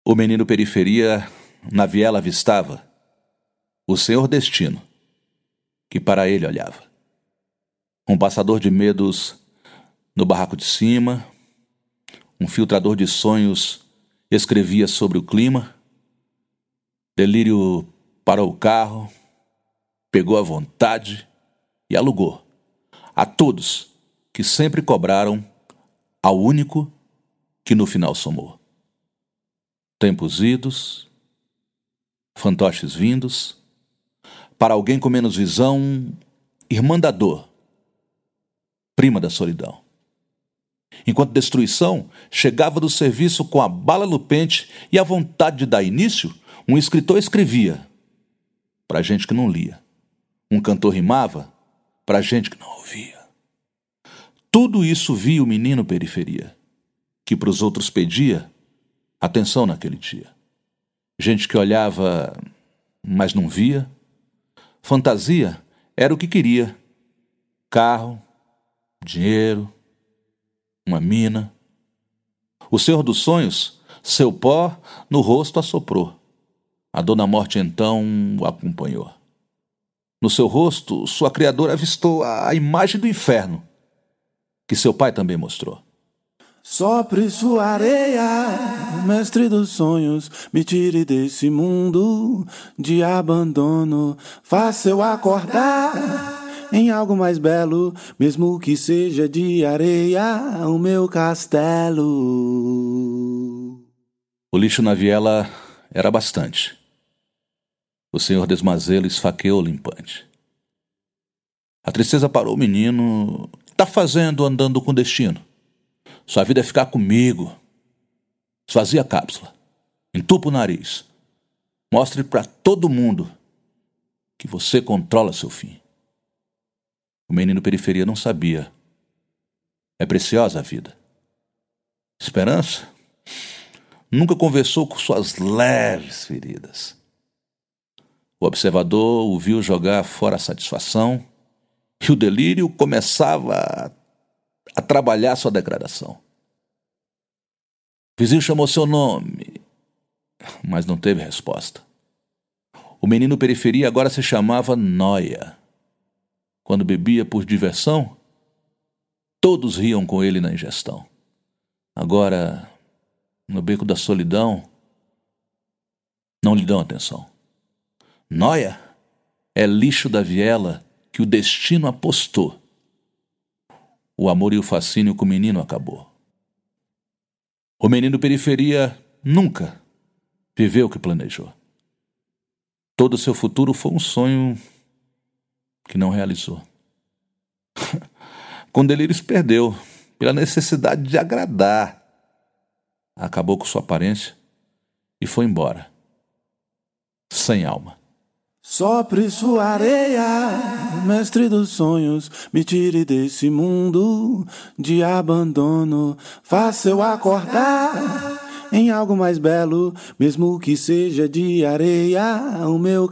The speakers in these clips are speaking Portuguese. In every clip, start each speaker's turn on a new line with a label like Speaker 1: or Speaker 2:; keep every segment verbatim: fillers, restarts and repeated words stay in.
Speaker 1: O menino periferia na viela avistava o senhor destino, que para ele olhava. Um passador de medos no barraco de cima, um filtrador de sonhos escrevia sobre o clima. Delírio parou o carro, pegou a vontade e alugou a todos que sempre cobraram, ao único que no final somou. Tempos idos, fantoches vindos, para alguém com menos visão, irmã da dor, prima da solidão. Enquanto destruição chegava do serviço com a bala no pente e a vontade de dar início, um escritor escrevia para gente que não lia. Um cantor rimava para gente que não ouvia. Tudo isso via o menino periferia, que para os outros pedia atenção naquele dia. Gente que olhava, mas não via. Fantasia era o que queria. Carro, dinheiro, uma mina. O senhor dos sonhos, seu pó no rosto assoprou. A dona morte então o acompanhou. No seu rosto, sua criadora avistou a imagem do inferno, que seu pai também mostrou.
Speaker 2: Sopre sua areia, mestre dos sonhos, me tire desse mundo de abandono. Faça eu acordar em algo mais belo, mesmo que seja de areia, o meu castelo.
Speaker 1: O lixo na viela era bastante. O senhor Desmazelo esfaqueou limpante. A tristeza parou o menino. Tá fazendo andando com destino? Sua vida é ficar comigo. Esvazia a cápsula. Entupa o nariz. Mostre para todo mundo que você controla seu fim. O menino periferia não sabia. É preciosa a vida. Esperança nunca conversou com suas leves feridas. O observador o viu jogar fora a satisfação e o delírio começava a, a trabalhar sua degradação. O vizinho chamou seu nome, mas não teve resposta. O menino periferia agora se chamava Noia. Quando bebia por diversão, todos riam com ele na ingestão. Agora, no beco da solidão, não lhe dão atenção. Noia é lixo da viela que o destino apostou. O amor e o fascínio com o menino acabou. O menino periferia nunca viveu o que planejou. Todo o seu futuro foi um sonho que não realizou. Com delírios perdeu, pela necessidade de agradar. Acabou com sua aparência e foi embora, sem alma.
Speaker 2: Sopre sua areia, mestre dos sonhos, me tire desse mundo de abandono. Faça eu acordar em algo mais belo, mesmo que seja de areia, o meu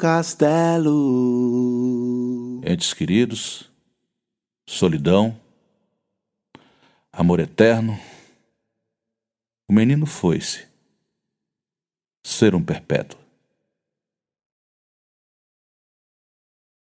Speaker 2: castelo.
Speaker 1: Entes queridos, solidão, amor eterno, o menino foi-se, ser um perpétuo.